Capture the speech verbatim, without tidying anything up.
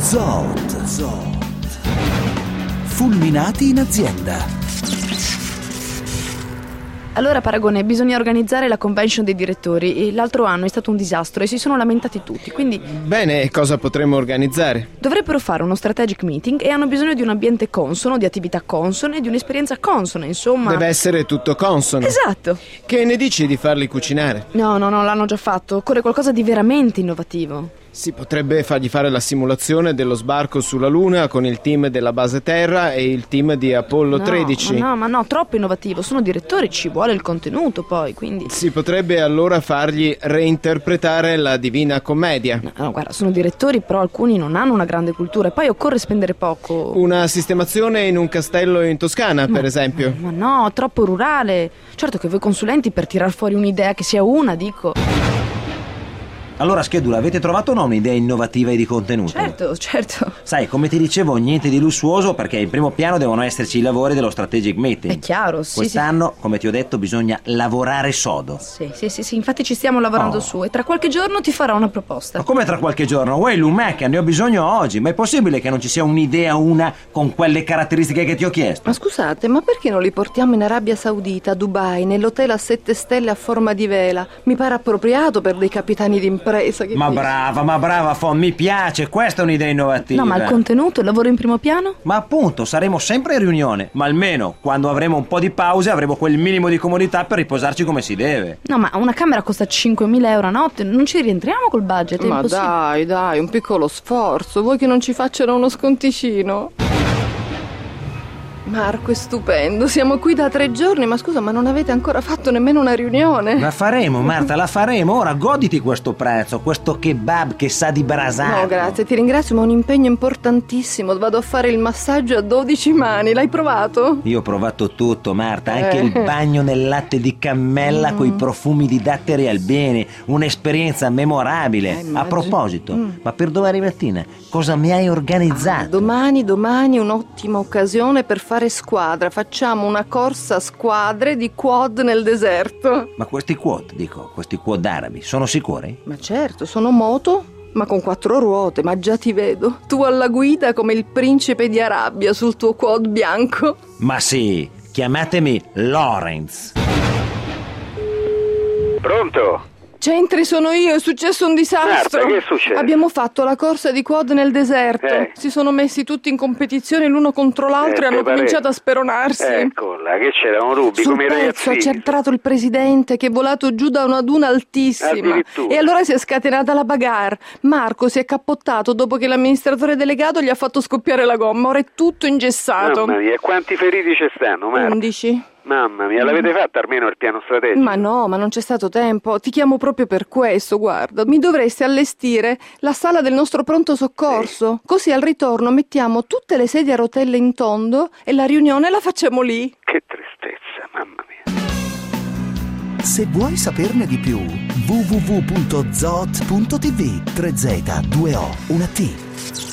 Zoot. Zoot. Fulminati in azienda. Allora Paragone, bisogna organizzare la convention dei direttori. L'altro anno è stato un disastro e si sono lamentati tutti, quindi... Bene, e cosa potremmo organizzare? Dovrebbero fare uno strategic meeting e hanno bisogno di un ambiente consono, di attività consone, di un'esperienza consona, insomma... Deve essere tutto consono. Esatto. Che ne dici di farli cucinare? No, no, no, l'hanno già fatto. Occorre qualcosa di veramente innovativo. Si potrebbe fargli fare la simulazione dello sbarco sulla Luna con il team della base Terra e il team di Apollo no, tredici. Ma no, ma no, troppo innovativo. Sono direttori, ci vuole il contenuto poi, quindi... Si potrebbe allora fargli reinterpretare la Divina Commedia. No, no, guarda, sono direttori, però alcuni non hanno una grande cultura e poi occorre spendere poco. Una sistemazione in un castello in Toscana, ma, per esempio. Ma no, troppo rurale. Certo che voi consulenti per tirar fuori un'idea che sia una, dico... Allora, Schedula, avete trovato o no un'idea innovativa e di contenuto? Certo, certo. Sai, come ti dicevo, niente di lussuoso, perché in primo piano devono esserci i lavori dello strategic meeting. È chiaro, sì. Quest'anno, sì. come ti ho detto, bisogna lavorare sodo. Sì, sì, sì, sì, infatti ci stiamo lavorando oh. su e tra qualche giorno ti farò una proposta. Ma come tra qualche giorno? Uè, Lumecca, ne ho bisogno oggi. Ma è possibile che non ci sia un'idea una con quelle caratteristiche che ti ho chiesto? Ma scusate, ma perché non li portiamo in Arabia Saudita, a Dubai, nell'hotel a sette stelle a forma di vela? Mi pare appropriato per dei capitani d'impresa. Che ma dici? brava, ma brava Fon, mi piace, questa è un'idea innovativa. No, ma il contenuto, il lavoro in primo piano? Ma appunto, saremo sempre in riunione, ma almeno quando avremo un po' di pause avremo quel minimo di comodità per riposarci come si deve. No, ma una camera costa cinquemila euro a notte, non ci rientriamo col budget, è Ma impossibile. dai, dai, un piccolo sforzo. Vuoi che non ci facciano uno sconticino? Marco, è stupendo. Siamo qui da tre giorni, ma scusa, ma non avete ancora fatto nemmeno una riunione? La faremo, Marta, la faremo. Ora goditi questo pranzo, questo kebab che sa di brasato. No, grazie, ti ringrazio, ma è un impegno importantissimo. Vado a fare il massaggio a dodici mani. L'hai provato? Io ho provato tutto, Marta, anche Eh. il bagno nel latte di cammella Mm. coi profumi di datteri al bene. Un'esperienza memorabile. Eh, immagino. A proposito, Mm. ma per domani mattina cosa mi hai organizzato? Ah, domani, domani un'ottima occasione per fare squadra. Facciamo una corsa a squadre di quad nel deserto. Ma questi quad, dico, questi quad arabi, sono sicuri? Ma certo, sono moto, ma con quattro ruote, ma già ti vedo. Tu alla guida come il principe di Arabia sul tuo quad bianco. Ma sì, chiamatemi Lawrence. Pronto? C'entri, sono io, è successo un disastro. Marta, che succede? Abbiamo fatto la corsa di quad nel deserto. Eh. Si sono messi tutti in competizione l'uno contro l'altro Eh, e hanno te pare- cominciato a speronarsi. Eccola, che c'era un rubi Sul come i pezzo ragazzini. c'è entrato il presidente che è volato giù da una duna altissima Addirittura. e allora si è scatenata la bagarre. Marco si è cappottato dopo che l'amministratore delegato gli ha fatto scoppiare la gomma. Ora è tutto ingessato. Mamma mia, e quanti feriti ci stanno, Marta? undici. Mamma mia, l'avete fatta almeno il piano strategico? Ma no, ma non c'è stato tempo. Ti chiamo proprio per questo, guarda. Mi dovresti allestire la sala del nostro pronto soccorso. Così al ritorno mettiamo tutte le sedie a rotelle in tondo e la riunione la facciamo lì. Che tristezza, mamma mia. Se vuoi saperne di più, w w w punto zoot punto t v. tre Z, due O, una T.